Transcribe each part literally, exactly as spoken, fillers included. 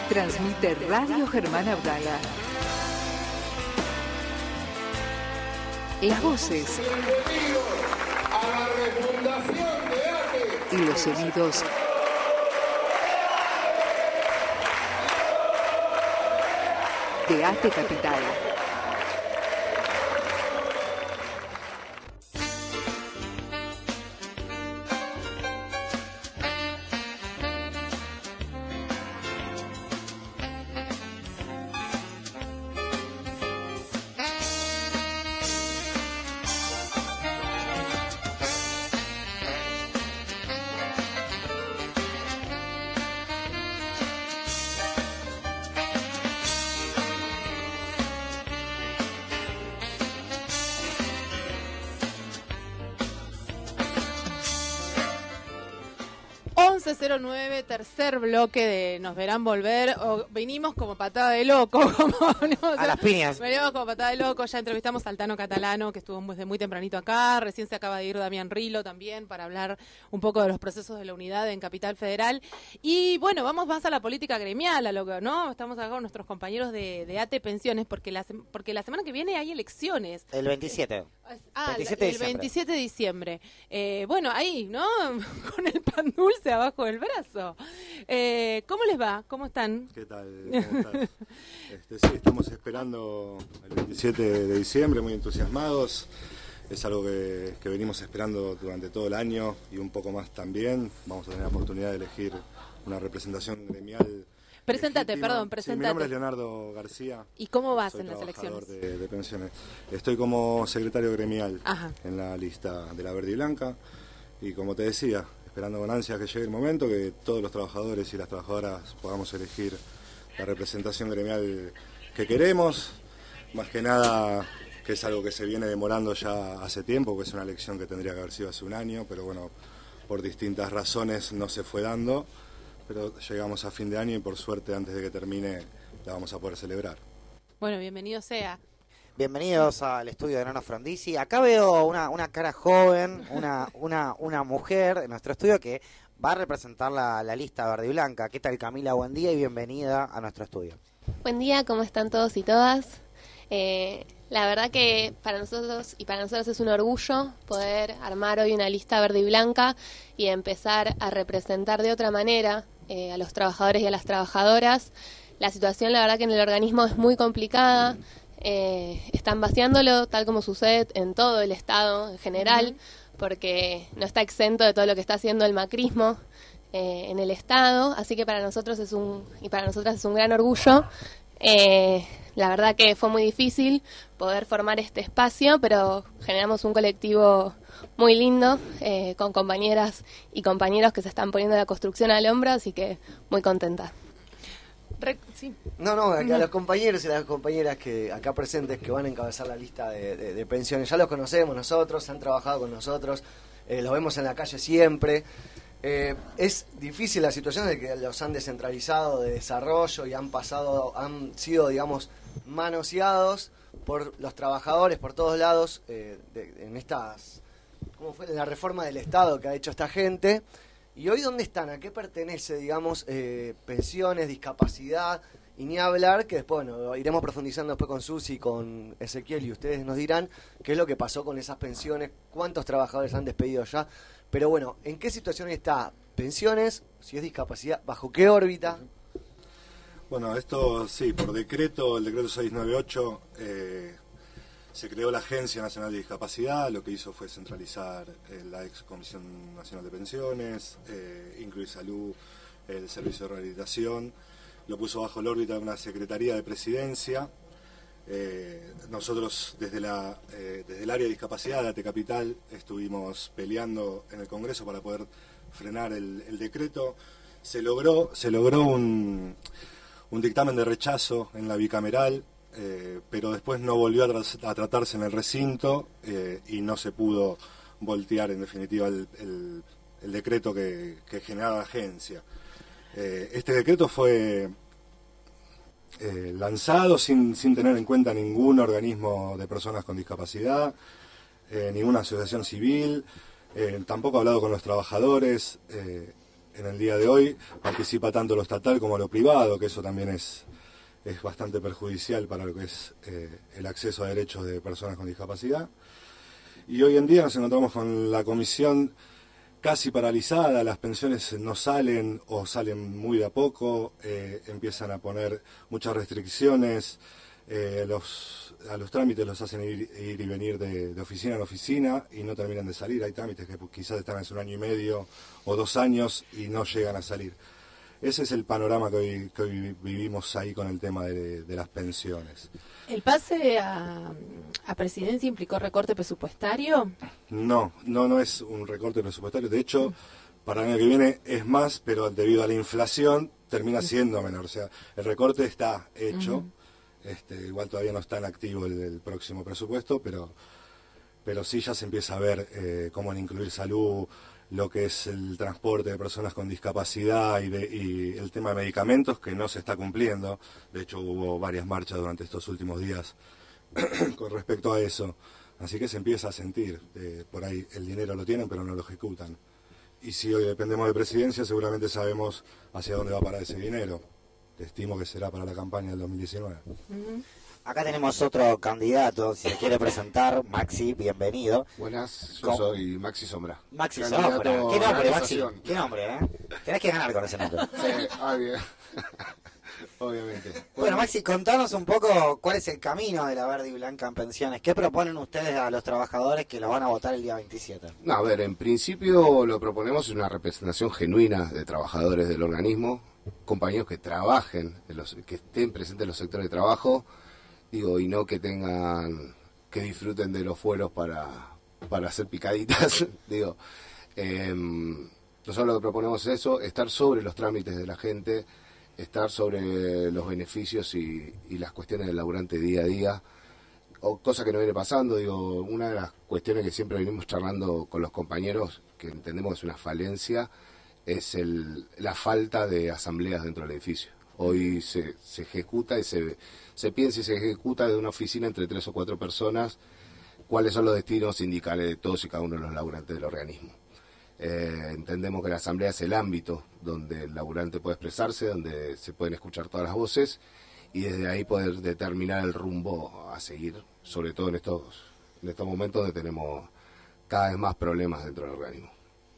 Transmite Radio Germán Abdala. Las voces. Bienvenidos a la refundación de ATE. Y los sonidos. De ATE Capital. once cero nueve, tercer bloque de Nos Verán Volver. O venimos como patada de loco. Como, no, o sea, a las piñas. Venimos como patada de loco. Ya entrevistamos al Tano Catalano, que estuvo desde muy tempranito acá. Recién se acaba de ir Damián Rilo también para hablar un poco de los procesos de la unidad en Capital Federal. Y bueno, vamos más a la política gremial, a lo que, ¿no? Estamos acá con nuestros compañeros de, de ATE Pensiones, porque la, porque la semana que viene hay elecciones. El veintisiete. Ah, veintisiete de el diciembre. veintisiete de diciembre. Eh, bueno, ahí, ¿no? Con el pan dulce abajo del brazo. Eh, ¿Cómo les va? ¿Cómo están? ¿Qué tal? ¿Cómo estás? Este, sí, estamos esperando el veintisiete de diciembre, muy entusiasmados. Es algo que, que venimos esperando durante todo el año y un poco más también. Vamos a tener la oportunidad de elegir una representación gremial. Preséntate, legítima. perdón, Sí, preséntate. mi nombre es Leonardo García. ¿Y cómo vas Soy en las trabajador elecciones? De, de pensiones. Estoy como secretario gremial Ajá. en la lista de la Verde y Blanca. Y como te decía, esperando con ansias que llegue el momento, que todos los trabajadores y las trabajadoras podamos elegir la representación gremial que queremos. Más que nada, que es algo que se viene demorando ya hace tiempo, que es una elección que tendría que haber sido hace un año, pero bueno, por distintas razones no se fue dando. Pero llegamos a fin de año y por suerte antes de que termine la vamos a poder celebrar. Bueno, bienvenido sea. Bienvenidos al estudio de Nano Frondizi. Acá veo una, una cara joven, una, una, una mujer en nuestro estudio que va a representar la, la lista verde y blanca. ¿Qué tal, Camila? Buen día y bienvenida a nuestro estudio. Buen día, ¿cómo están todos y todas? Eh, la verdad que para nosotros y para nosotros es un orgullo poder armar hoy una lista verde y blanca y empezar a representar de otra manera eh, a los trabajadores y a las trabajadoras. La situación, la verdad que en el organismo es muy complicada. Eh, están vaciándolo tal como sucede en todo el Estado en general, uh-huh. porque no está exento de todo lo que está haciendo el macrismo eh, en el Estado, así que para nosotros es un y para nosotras es un gran orgullo. Eh, la verdad que fue muy difícil poder formar este espacio, pero generamos un colectivo muy lindo eh, con compañeras y compañeros que se están poniendo la construcción al hombro, así que muy contenta. Re- sí. No, no, a, a los compañeros y las compañeras que acá presentes que van a encabezar la lista de, de, de pensiones, ya los conocemos nosotros, han trabajado con nosotros, eh, los vemos en la calle siempre. Eh, es difícil la situación de que los han descentralizado de desarrollo y han pasado, han sido, digamos, manoseados por los trabajadores por todos lados eh, de, en estas, ¿cómo fue? En la reforma del Estado que ha hecho esta gente. ¿Y hoy dónde están? ¿A qué pertenece, digamos, eh, pensiones, discapacidad? Y ni hablar, que después, bueno, iremos profundizando después con Susi y con Ezequiel y ustedes nos dirán qué es lo que pasó con esas pensiones, cuántos trabajadores han despedido ya. Pero bueno, ¿en qué situación está pensiones? Si es discapacidad, ¿bajo qué órbita? Bueno, esto sí, por decreto, el decreto seiscientos noventa y ocho, eh, se creó la Agencia Nacional de Discapacidad, lo que hizo fue centralizar eh, la ex Comisión Nacional de Pensiones, eh, incluir salud, el servicio de rehabilitación, lo puso bajo la órbita de una Secretaría de Presidencia. Eh, nosotros desde, la, eh, desde el área de discapacidad de ATE Capital estuvimos peleando en el Congreso para poder frenar el, el decreto. Se logró, se logró un, un dictamen de rechazo en la bicameral, eh, pero después no volvió a, tra- a tratarse en el recinto eh, y no se pudo voltear en definitiva el, el, el decreto que, que generaba la agencia. Eh, este decreto fue eh, lanzado sin, sin tener en cuenta ningún organismo de personas con discapacidad, eh, ninguna asociación civil, eh, tampoco ha hablado con los trabajadores. Eh, en el día de hoy participa tanto lo estatal como lo privado, que eso también es, es bastante perjudicial para lo que es eh, el acceso a derechos de personas con discapacidad. Y hoy en día nos encontramos con la comisión casi paralizada, las pensiones no salen o salen muy de a poco, eh, empiezan a poner muchas restricciones, eh, los, a los trámites los hacen ir, ir y venir de, de oficina en oficina y no terminan de salir. Hay trámites que quizás están hace un año y medio o dos años y no llegan a salir. Ese es el panorama que hoy, que hoy vivimos ahí con el tema de, de las pensiones. ¿El pase a, a presidencia implicó recorte presupuestario? No, no, no es un recorte presupuestario. De hecho, para el año que viene es más, pero debido a la inflación termina siendo menor. O sea, el recorte está hecho. Uh-huh. Este, igual todavía no está en activo el, el próximo presupuesto, pero, pero sí ya se empieza a ver eh, cómo van a incluir salud, lo que es el transporte de personas con discapacidad y, de, y el tema de medicamentos, que no se está cumpliendo. De hecho, hubo varias marchas durante estos últimos días con respecto a eso. Así que se empieza a sentir. Eh, por ahí el dinero lo tienen, pero no lo ejecutan. Y si hoy dependemos de presidencia, seguramente sabemos hacia dónde va a parar ese dinero. Estimo que será para la campaña del dos mil diecinueve. Uh-huh. Acá tenemos otro candidato, si se quiere presentar. Maxi, bienvenido. Buenas, yo ¿Cómo? Soy Maxi Sombra. Maxi Candidato Sombra. ¿Qué a nombre, la Maxi? casación. ¿Qué nombre, eh? Tenés que ganar con ese nombre. Sí, obvio. Obviamente. Bueno, Bueno, Maxi, contanos un poco cuál es el camino de la Verde y Blanca en pensiones. ¿Qué proponen ustedes a los trabajadores que los van a votar el día veintisiete? no, a ver, en principio lo proponemos es una representación genuina de trabajadores del organismo, compañeros que trabajen, en los, que estén presentes en los sectores de trabajo, digo, y no que tengan, que disfruten de los fueros para, para hacer picaditas, digo. Eh, nosotros lo que proponemos es eso, estar sobre los trámites de la gente, estar sobre los beneficios y, y las cuestiones del laburante día a día, o cosa que no viene pasando, digo, una de las cuestiones que siempre venimos charlando con los compañeros, que entendemos que es una falencia, es el, la falta de asambleas dentro del edificio. Hoy se, se ejecuta y se, se piensa y se ejecuta de una oficina entre tres o cuatro personas cuáles son los destinos sindicales de todos y cada uno de los laburantes del organismo. Eh, entendemos que la asamblea es el ámbito donde el laburante puede expresarse, donde se pueden escuchar todas las voces y desde ahí poder determinar el rumbo a seguir, sobre todo en estos, en estos momentos donde tenemos cada vez más problemas dentro del organismo.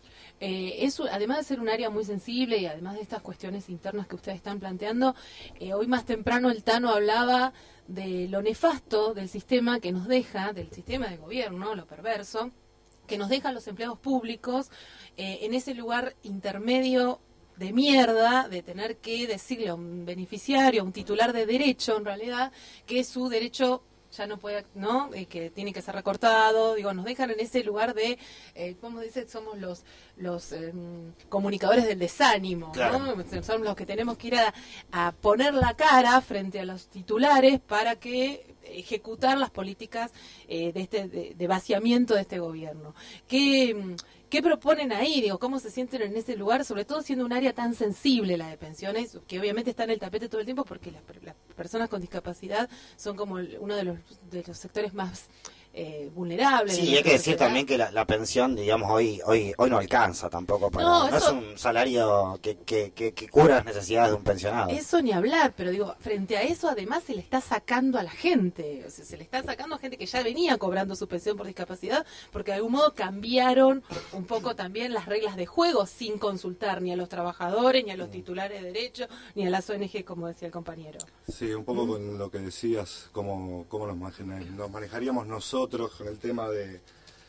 Eh, es, además de ser un área muy sensible y además de estas cuestiones internas que ustedes están planteando, eh, hoy más temprano el Tano hablaba de lo nefasto del sistema que nos deja, del sistema de gobierno, lo perverso, que nos deja a los empleados públicos eh, en ese lugar intermedio de mierda, de tener que decirle a un beneficiario, a un titular de derecho, en realidad, que su derecho ya no puede, ¿no? Eh, que tiene que ser recortado, digo, nos dejan en ese lugar de, eh, ¿cómo dice? Somos los los eh, comunicadores del desánimo, claro, ¿no? Somos los que tenemos que ir a, a poner la cara frente a los titulares para que ejecutar las políticas eh, de este de, de vaciamiento de este gobierno. ¿Qué, ¿Qué proponen ahí? Digo, ¿cómo se sienten en ese lugar? Sobre todo siendo un área tan sensible la de pensiones, que obviamente está en el tapete todo el tiempo porque las, las personas con discapacidad son como uno de los, de los sectores más eh, vulnerables. Sí, hay que decir también que la, la pensión, digamos, hoy hoy hoy no alcanza tampoco para... No, No, eso- es un salario que, que, que, que cubra las necesidades de un pensionado. Eso ni hablar, pero digo, frente a eso además se le está sacando a la gente, o sea, se le está sacando a gente que ya venía cobrando su pensión por discapacidad, porque de algún modo cambiaron un poco también las reglas de juego sin consultar ni a los trabajadores, ni a los titulares de derecho, ni a las O N G, como decía el compañero. Sí, un poco con lo que decías, cómo, cómo nos, maneja- nos manejaríamos nosotros con el tema de,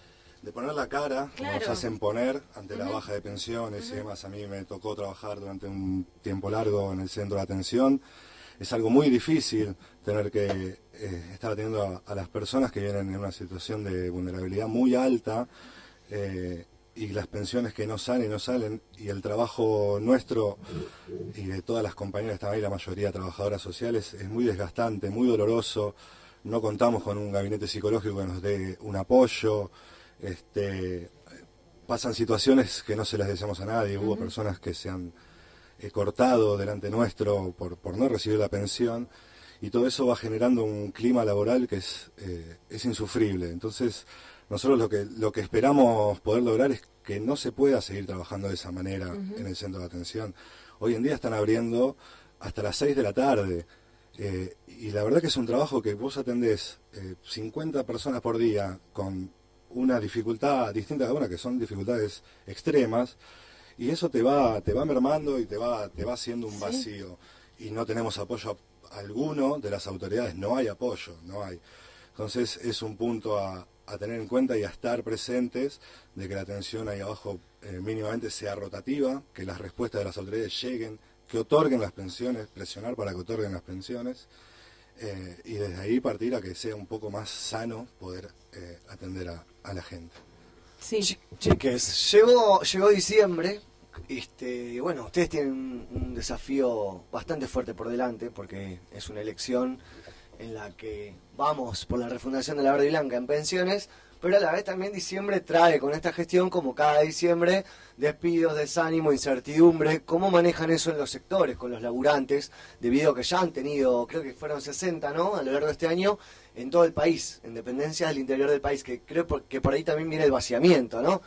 de poner la cara, como Claro. nos hacen poner ante la Ujú. baja de pensiones y demás. A mí me tocó trabajar durante un tiempo largo en el centro de atención. Es algo muy difícil tener que eh, estar atendiendo a, a las personas que vienen en una situación de vulnerabilidad muy alta eh, y las pensiones que no salen y no salen, y el trabajo nuestro y de todas las compañeras que están ahí, la mayoría trabajadoras sociales, es muy desgastante, muy doloroso. No contamos con un gabinete psicológico que nos dé un apoyo. Este, pasan situaciones que no se las deseamos a nadie. Hubo Ujú. personas que se han eh, cortado delante nuestro por, por no recibir la pensión, y todo eso va generando un clima laboral que es, eh, es insufrible. Entonces, nosotros lo que lo que esperamos poder lograr es que no se pueda seguir trabajando de esa manera uh-huh. en el centro de atención. Hoy en día están abriendo hasta las seis de la tarde, eh, y la verdad que es un trabajo que vos atendés eh, cincuenta personas por día con una dificultad distinta a una, que son dificultades extremas, y eso te va te va mermando y te va te va haciendo un vacío, sí. Y no tenemos apoyo alguno de las autoridades, no hay apoyo, no hay. Entonces es un punto a, a tener en cuenta y a estar presentes de que la atención ahí abajo eh, mínimamente sea rotativa, que las respuestas de las autoridades lleguen, que otorguen las pensiones, presionar para que otorguen las pensiones, eh, y desde ahí partir a que sea un poco más sano poder eh, atender a, a la gente. Sí. Ch- chiques, llegó, llegó diciembre, este, bueno, ustedes tienen un, un desafío bastante fuerte por delante, porque es una elección en la que vamos por la refundación de la Verde y Blanca en pensiones, pero a la vez también diciembre trae con esta gestión, como cada diciembre, despidos, desánimo, incertidumbre. ¿Cómo manejan eso en los sectores, con los laburantes, debido a que ya han tenido, creo que fueron sesenta, ¿no?, a lo largo de este año, en todo el país, en dependencias del interior del país, que creo que por ahí también viene el vaciamiento, ¿no?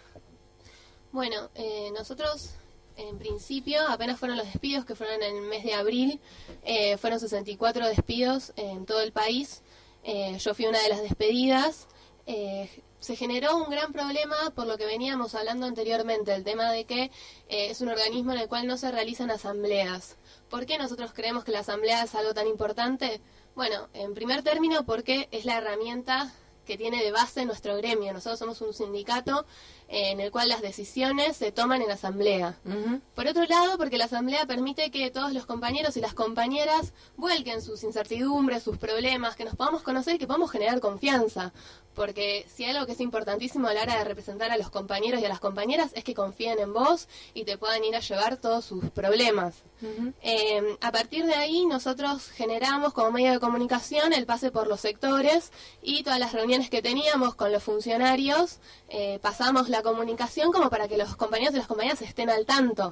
Bueno, eh, nosotros... En principio, apenas fueron los despidos, que fueron en el mes de abril, eh, fueron sesenta y cuatro despidos en todo el país. Eh, yo fui una de las despedidas. Eh, se generó un gran problema por lo que veníamos hablando anteriormente, el tema de que eh, es un organismo en el cual no se realizan asambleas. ¿Por qué nosotros creemos que la asamblea es algo tan importante? Bueno, en primer término, porque es la herramienta que tiene de base nuestro gremio. Nosotros somos un sindicato eh, en el cual las decisiones se toman en asamblea. Uh-huh. Por otro lado, porque la asamblea permite que todos los compañeros y las compañeras vuelquen sus incertidumbres, sus problemas, que nos podamos conocer y que podamos generar confianza. Porque si hay algo que es importantísimo a la hora de representar a los compañeros y a las compañeras es que confíen en vos y te puedan ir a llevar todos sus problemas. Uh-huh. Eh, a partir de ahí nosotros generamos como medio de comunicación el pase por los sectores y todas las reuniones que teníamos con los funcionarios, eh, pasamos la comunicación como para que los compañeros y las compañeras estén al tanto.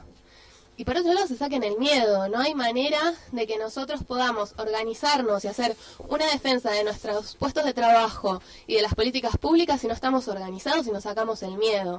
Y por otro lado se saquen el miedo. No hay manera de que nosotros podamos organizarnos y hacer una defensa de nuestros puestos de trabajo y de las políticas públicas si no estamos organizados y nos sacamos el miedo.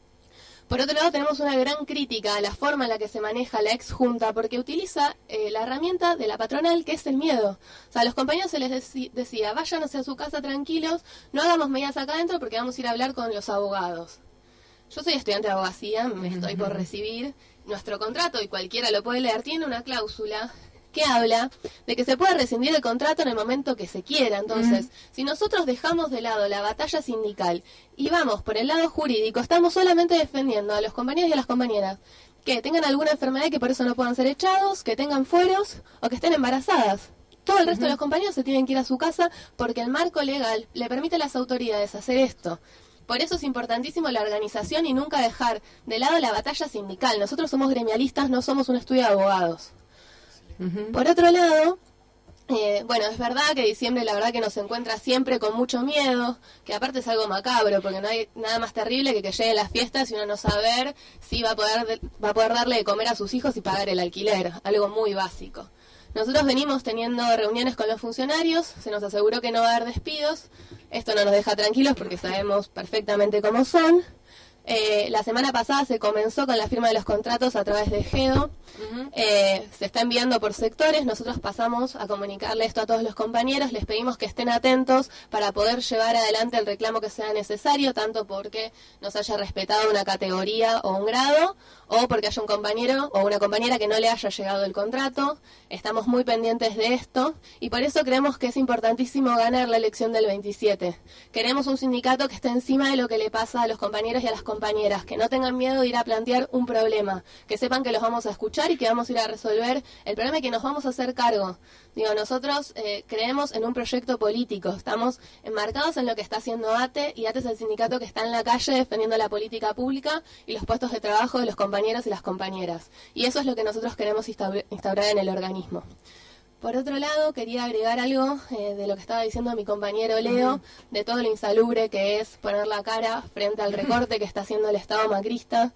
Por otro lado, tenemos una gran crítica a la forma en la que se maneja la ex junta, porque utiliza eh, la herramienta de la patronal, que es el miedo. O sea, a los compañeros se les deci- decía, váyanse a su casa tranquilos, no hagamos medidas acá adentro porque vamos a ir a hablar con los abogados. Yo soy estudiante de abogacía, me estoy por recibir. Nuestro contrato, y cualquiera lo puede leer, tiene una cláusula que habla de que se puede rescindir el contrato en el momento que se quiera. Entonces, uh-huh. si nosotros dejamos de lado la batalla sindical y vamos por el lado jurídico, estamos solamente defendiendo a los compañeros y a las compañeras que tengan alguna enfermedad y que por eso no puedan ser echados, que tengan fueros o que estén embarazadas. Todo el resto uh-huh. de los compañeros se tienen que ir a su casa porque el marco legal le permite a las autoridades hacer esto. Por eso es importantísimo la organización y nunca dejar de lado la batalla sindical. Nosotros somos gremialistas, no somos un estudio de abogados. Uh-huh. Por otro lado, eh, bueno, es verdad que diciembre la verdad que nos encuentra siempre con mucho miedo, que aparte es algo macabro, porque no hay nada más terrible que que lleguen las fiestas y uno no saber si va a poder de, va a poder darle de comer a sus hijos y pagar el alquiler, algo muy básico. Nosotros venimos teniendo reuniones con los funcionarios, se nos aseguró que no va a haber despidos, esto no nos deja tranquilos porque sabemos perfectamente cómo son. Eh, la semana pasada se comenzó con la firma de los contratos a través de GEDO, uh-huh. eh, se está enviando por sectores, nosotros pasamos a comunicarle esto a todos los compañeros, les pedimos que estén atentos para poder llevar adelante el reclamo que sea necesario, tanto porque nos haya respetado una categoría o un grado, o porque haya un compañero o una compañera que no le haya llegado el contrato. Estamos muy pendientes de esto y por eso creemos que es importantísimo ganar la elección del veintisiete. Queremos un sindicato que esté encima de lo que le pasa a los compañeros y a las compañeras, que no tengan miedo de ir a plantear un problema, que sepan que los vamos a escuchar y que vamos a ir a resolver el problema y que nos vamos a hacer cargo. Digo, nosotros eh, creemos en un proyecto político, estamos enmarcados en lo que está haciendo A T E, y A T E es el sindicato que está en la calle defendiendo la política pública y los puestos de trabajo de los compañeros y las compañeras. Y eso es lo que nosotros queremos instaurar en el organismo. Por otro lado, quería agregar algo eh, de lo que estaba diciendo mi compañero Leo, uh-huh. de todo lo insalubre que es poner la cara frente al recorte que está haciendo el Estado macrista.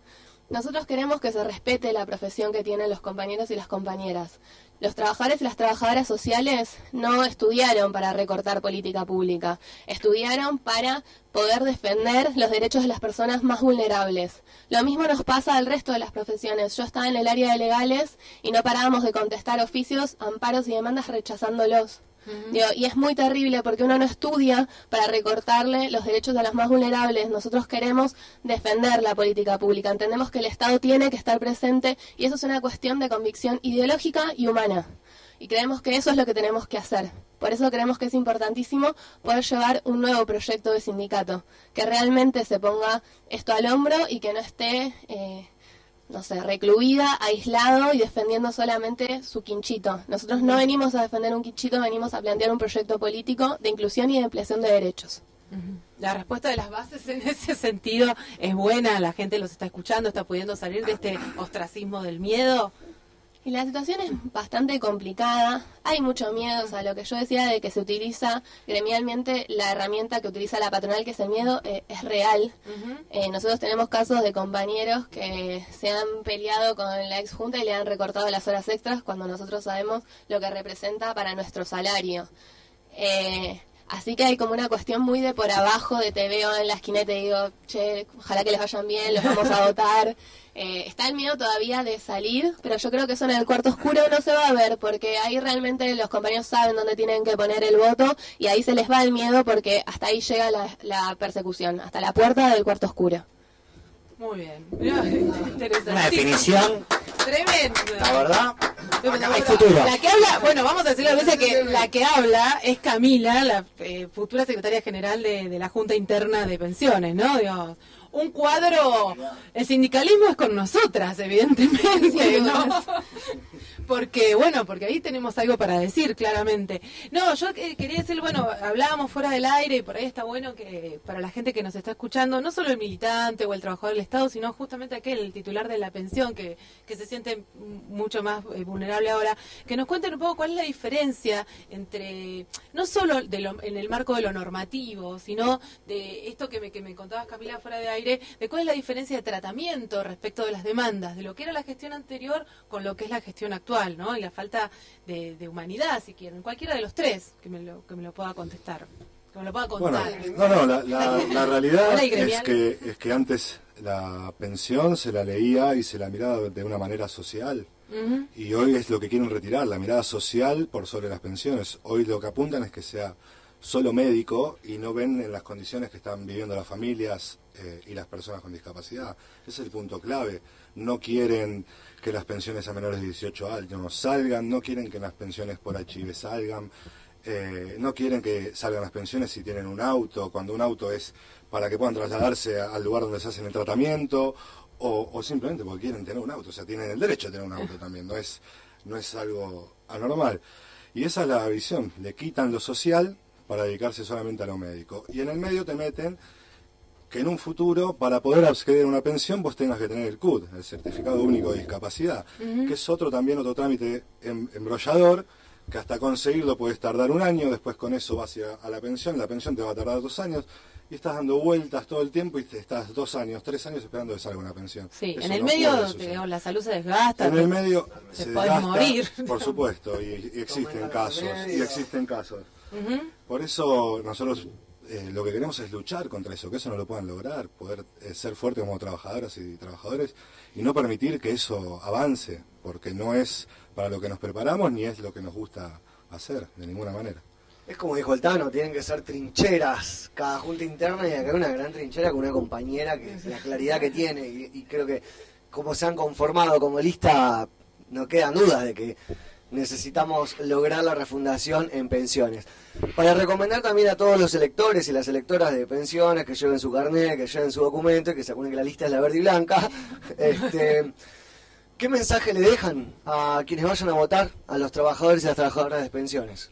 Nosotros queremos que se respete la profesión que tienen los compañeros y las compañeras. Los trabajadores y las trabajadoras sociales no estudiaron para recortar política pública, estudiaron para poder defender los derechos de las personas más vulnerables. Lo mismo nos pasa al resto de las profesiones. Yo estaba en el área de legales y no parábamos de contestar oficios, amparos y demandas rechazándolos. Uh-huh. Digo, y es muy terrible porque uno no estudia para recortarle los derechos de los más vulnerables. Nosotros queremos defender la política pública. Entendemos que el Estado tiene que estar presente y eso es una cuestión de convicción ideológica y humana. Y creemos que eso es lo que tenemos que hacer. Por eso creemos que es importantísimo poder llevar un nuevo proyecto de sindicato, que realmente se ponga esto al hombro y que no esté... Eh, no sé, recluida, aislado y defendiendo solamente su quinchito. Nosotros no venimos a defender un quinchito, venimos a plantear un proyecto político de inclusión y de ampliación de derechos. La respuesta de las bases en ese sentido es buena, la gente los está escuchando, está pudiendo salir de este ostracismo del miedo. Y la situación es bastante complicada, hay mucho miedo, o sea, lo que yo decía de que se utiliza gremialmente la herramienta que utiliza la patronal, que es el miedo, eh, es real. Uh-huh. Eh, nosotros tenemos casos de compañeros que se han peleado con la ex junta y le han recortado las horas extras cuando nosotros sabemos lo que representa para nuestro salario. Eh, así que hay como una cuestión muy de por abajo, de te veo en la esquina y te digo, che, ojalá que les vayan bien, los vamos a votar. Eh, está el miedo todavía de salir, pero yo creo que eso en el cuarto oscuro no se va a ver, porque ahí realmente los compañeros saben dónde tienen que poner el voto y ahí se les va el miedo porque hasta ahí llega la, la persecución, hasta la puerta del cuarto oscuro. Muy bien. Interesante. Una definición tremenda. La verdad, Acá hay futuro. La que habla, bueno, vamos a decirle a veces que la que habla es Camila, la eh, futura secretaria general de, de la Junta Interna de Pensiones, ¿no? Digamos, un cuadro, el sindicalismo es con nosotras, evidentemente, ¿no? Porque, bueno, porque ahí tenemos algo para decir, claramente. No, yo quería decir, bueno, hablábamos fuera del aire y por ahí está bueno que para la gente que nos está escuchando, no solo el militante o el trabajador del Estado, sino justamente aquel, el titular de la pensión, que, que se siente mucho más eh, vulnerable ahora, que nos cuenten un poco cuál es la diferencia entre, no solo de lo, en el marco de lo normativo, sino de esto que me, que me contabas, Camila, fuera de aire, de cuál es la diferencia de tratamiento respecto de las demandas, de lo que era la gestión anterior con lo que es la gestión actual, ¿no? Y la falta de, de humanidad, si quieren, cualquiera de los tres que me lo, que me lo pueda contestar, que me lo pueda contar. Bueno, no, no, la, la, la realidad es que, es que antes la pensión se la leía y se la miraba de una manera social. Uh-huh. Y hoy es lo que quieren retirar, la mirada social por sobre las pensiones. Hoy lo que apuntan es que sea solo médico y no ven en las condiciones que están viviendo las familias eh, y las personas con discapacidad. Ese es el punto clave. No quieren que las pensiones a menores de dieciocho años salgan, no quieren que las pensiones por H I V salgan, eh, no quieren que salgan las pensiones si tienen un auto, cuando un auto es para que puedan trasladarse al lugar donde se hacen el tratamiento, o, o simplemente porque quieren tener un auto, o sea, tienen el derecho a tener un auto también, no es, no es algo anormal. Y esa es la visión, le quitan lo social para dedicarse solamente a lo médico. Y en el medio te meten que en un futuro, para poder acceder a una pensión, vos tengas que tener el C U D, el Certificado Único de Discapacidad, uh-huh. que es otro también otro trámite em, embrollador, que hasta conseguirlo puedes tardar un año, después con eso vas a, a la pensión, la pensión te va a tardar dos años, y estás dando vueltas todo el tiempo y te estás dos años, tres años esperando que salga una pensión. Sí, eso en el no medio te, la salud se desgasta. En el medio se, se puede desgasta, morir. Por supuesto, y, y existen casos, y existen casos. Uh-huh. Por eso nosotros eh, lo que queremos es luchar contra eso, que eso no lo puedan lograr, poder eh, ser fuertes como trabajadoras y trabajadores y no permitir que eso avance, porque no es para lo que nos preparamos ni es lo que nos gusta hacer, de ninguna manera. Es como dijo el Tano, tienen que ser trincheras cada junta interna y acá hay una gran trinchera con una compañera que la claridad que tiene y, y creo que como se han conformado como lista no quedan dudas de que necesitamos lograr la refundación en pensiones. Para recomendar también a todos los electores y las electoras de pensiones que lleven su carnet, que lleven su documento y que se acuerden que la lista es la verde y blanca, este, ¿qué mensaje le dejan a quienes vayan a votar, a los trabajadores y las trabajadoras de pensiones?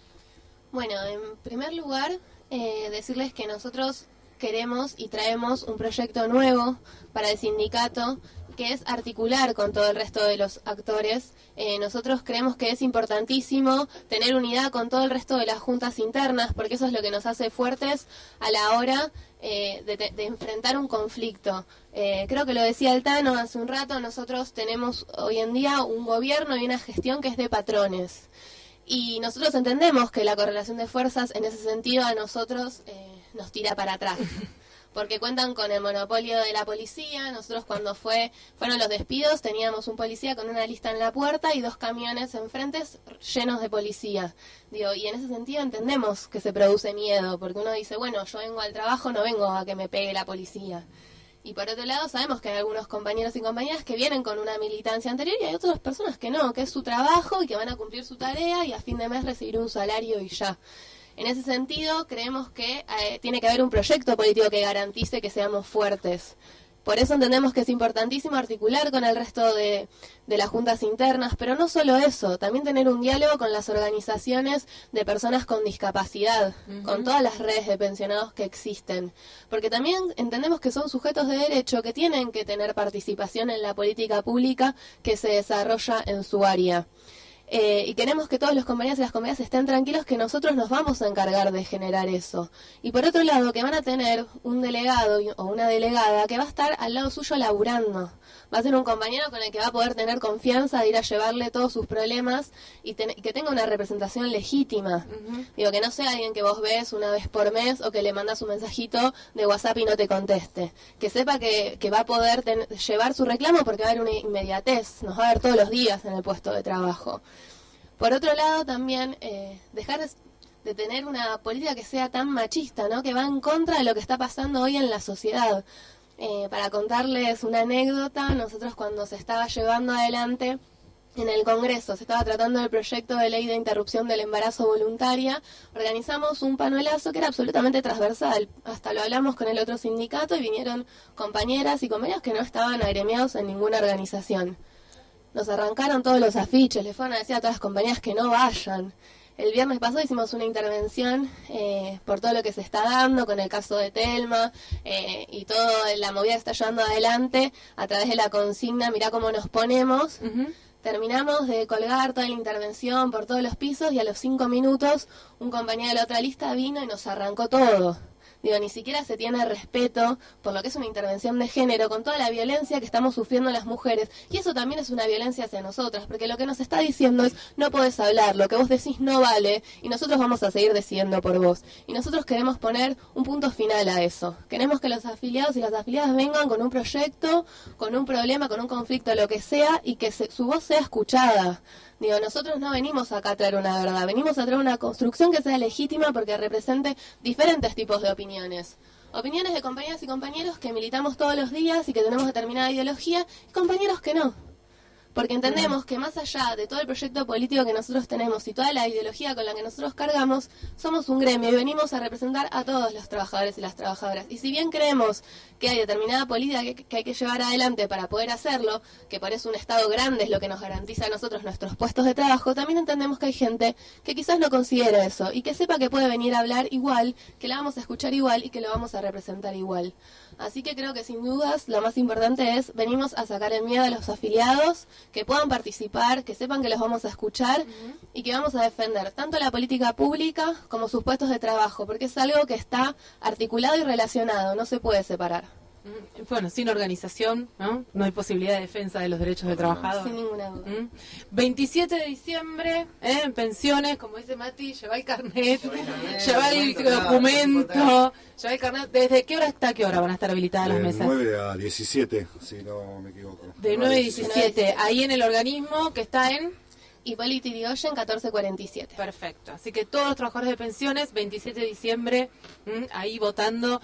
Bueno, en primer lugar, eh, decirles que nosotros queremos y traemos un proyecto nuevo para el sindicato que es articular con todo el resto de los actores. Eh, nosotros creemos que es importantísimo tener unidad con todo el resto de las juntas internas, porque eso es lo que nos hace fuertes a la hora eh, de, de enfrentar un conflicto. Eh, creo que lo decía el Tano hace un rato, nosotros tenemos hoy en día un gobierno y una gestión que es de patrones. Y nosotros entendemos que la correlación de fuerzas en ese sentido a nosotros eh, nos tira para atrás. Porque cuentan con el monopolio de la policía. Nosotros cuando fue fueron los despidos teníamos un policía con una lista en la puerta y dos camiones enfrente llenos de policía. Digo, y en ese sentido entendemos que se produce miedo, porque uno dice, bueno, yo vengo al trabajo, no vengo a que me pegue la policía. Y por otro lado sabemos que hay algunos compañeros y compañeras que vienen con una militancia anterior y hay otras personas que no, que es su trabajo y que van a cumplir su tarea y a fin de mes recibir un salario y ya. En ese sentido, creemos que eh, tiene que haber un proyecto político que garantice que seamos fuertes. Por eso entendemos que es importantísimo articular con el resto de, de las juntas internas, pero no solo eso, también tener un diálogo con las organizaciones de personas con discapacidad, uh-huh. con todas las redes de pensionados que existen. Porque también entendemos que son sujetos de derecho que tienen que tener participación en la política pública que se desarrolla en su área. Eh, y queremos que todos los compañeros y las compañeras estén tranquilos que nosotros nos vamos a encargar de generar eso. Y por otro lado, que van a tener un delegado o una delegada que va a estar al lado suyo laburando. Va a ser un compañero con el que va a poder tener confianza de ir a llevarle todos sus problemas y, ten- y que tenga una representación legítima. Uh-huh. Digo, que no sea alguien que vos ves una vez por mes o que le mandas un mensajito de WhatsApp y no te conteste. Que sepa que, que va a poder ten- llevar su reclamo porque va a haber una inmediatez. Nos va a ver todos los días en el puesto de trabajo. Por otro lado, también eh, dejar de tener una política que sea tan machista, ¿no? Que va en contra de lo que está pasando hoy en la sociedad. Eh, para contarles una anécdota, nosotros cuando se estaba llevando adelante en el Congreso, se estaba tratando el proyecto de ley de interrupción del embarazo voluntaria, organizamos un panuelazo que era absolutamente transversal. Hasta lo hablamos con el otro sindicato y vinieron compañeras y compañeros que no estaban agremiados en ninguna organización. Nos arrancaron todos los afiches, les fueron a decir a todas las compañías que no vayan. El viernes pasado hicimos una intervención eh, por todo lo que se está dando con el caso de Telma eh, y toda la movida que está llevando adelante a través de la consigna, mirá cómo nos ponemos. Uh-huh. Terminamos de colgar toda la intervención por todos los pisos y a los cinco minutos un compañero de la otra lista vino y nos arrancó todo. Digo, ni siquiera se tiene respeto por lo que es una intervención de género, con toda la violencia que estamos sufriendo las mujeres. Y eso también es una violencia hacia nosotras, porque lo que nos está diciendo es, no podés hablar, lo que vos decís no vale, y nosotros vamos a seguir decidiendo por vos. Y nosotros queremos poner un punto final a eso. Queremos que los afiliados y las afiliadas vengan con un proyecto, con un problema, con un conflicto, lo que sea, y que se, su voz sea escuchada. Digo, nosotros no venimos acá a traer una verdad, venimos a traer una construcción que sea legítima porque represente diferentes tipos de opiniones. Opiniones de compañeras y compañeros que militamos todos los días y que tenemos determinada ideología, y compañeros que no. Porque entendemos que más allá de todo el proyecto político que nosotros tenemos y toda la ideología con la que nosotros cargamos, somos un gremio y venimos a representar a todos los trabajadores y las trabajadoras. Y si bien creemos que hay determinada política que, que hay que llevar adelante para poder hacerlo, que por eso un Estado grande es lo que nos garantiza a nosotros nuestros puestos de trabajo, también entendemos que hay gente que quizás no considera eso y que sepa que puede venir a hablar igual, que la vamos a escuchar igual y que lo vamos a representar igual. Así que creo que sin dudas lo más importante es venimos a sacar el miedo a los afiliados, que puedan participar, que sepan que los vamos a escuchar uh-huh. y que vamos a defender tanto la política pública como sus puestos de trabajo, porque es algo que está articulado y relacionado, no se puede separar. Bueno, sin organización, ¿no? No hay posibilidad de defensa de los derechos del trabajador. Sin ninguna duda. ¿Mm? veintisiete de diciembre, ¿eh? En pensiones, como dice Mati, lleva el carnet, lleva el documento, lleva el carnet. ¿Desde qué hora hasta qué hora van a estar habilitadas las mesas? De nueve a diecisiete, si no me equivoco. De nueve a diecisiete, ahí en el organismo que está en... Hipólito Yrigoyen, catorce cuarenta y siete. Perfecto. Así que todos los trabajadores de pensiones, veintisiete de diciembre, ¿m? Ahí votando.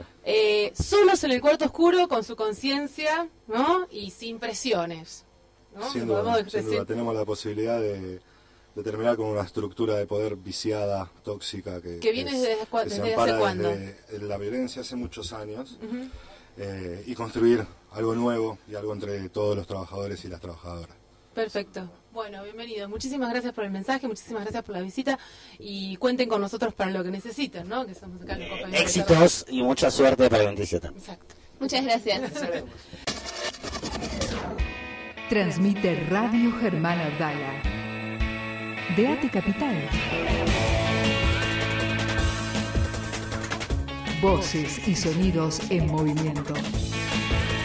Eh, solos en el cuarto oscuro, con su conciencia, ¿no? Y sin presiones, ¿no? Sin duda, sin duda. Tenemos la posibilidad de, de terminar con una estructura de poder viciada, tóxica, que, que viene es, desde, que desde se ampara hace cuándo. Desde la violencia hace muchos años, uh-huh. eh, y construir algo nuevo y algo entre todos los trabajadores y las trabajadoras. Perfecto. Bueno, bienvenido. Muchísimas gracias por el mensaje, muchísimas gracias por la visita y cuenten con nosotros para lo que necesiten, ¿no? Que somos acá los compañeros. Éxitos y mucha suerte para el veintisiete. Exacto. Muchas gracias. Transmite Radio Germán Abdala de ATE Capital. Voces y sonidos en movimiento.